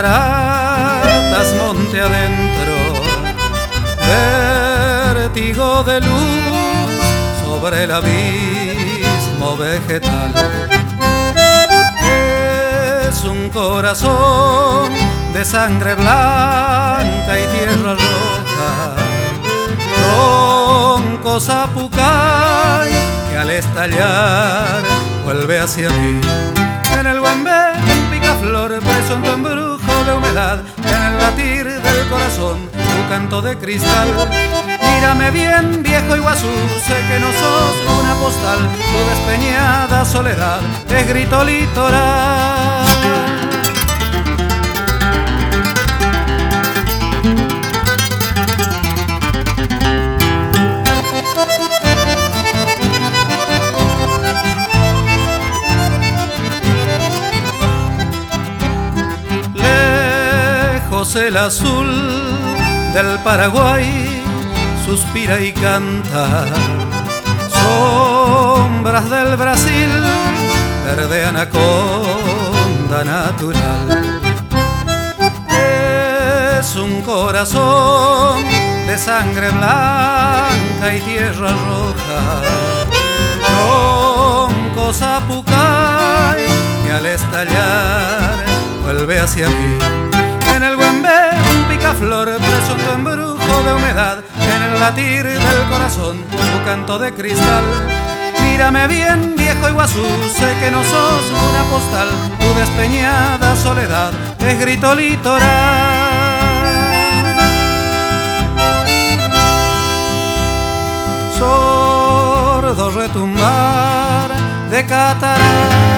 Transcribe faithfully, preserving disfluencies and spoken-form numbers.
cataratas monte adentro, vértigo de luz sobre el abismo vegetal. Es un corazón de sangre blanca y tierra roja, tronco zapucay que al estallar vuelve hacia mí. En el Guembé, un picaflor preso en tu embrujo de humedad, en el latir del corazón tu canto de cristal. Mírame bien, viejo Iguazú, sé que no sos una postal, tu despeñada soledad es grito litoral. El azul del Paraguay suspira y canta, sombras del Brasil, verde anaconda natural. Es un corazón de sangre blanca y tierra roja, tronco zapucay que al estallar vuelve hacia mí. En el Guembé, un picaflor preso en tu embrujo de humedad, en el latir del corazón tu canto de cristal. Mírame bien, viejo Iguazú, sé que no sos una postal, tu despeñada soledad es grito litoral. Sordo retumbar de cataratas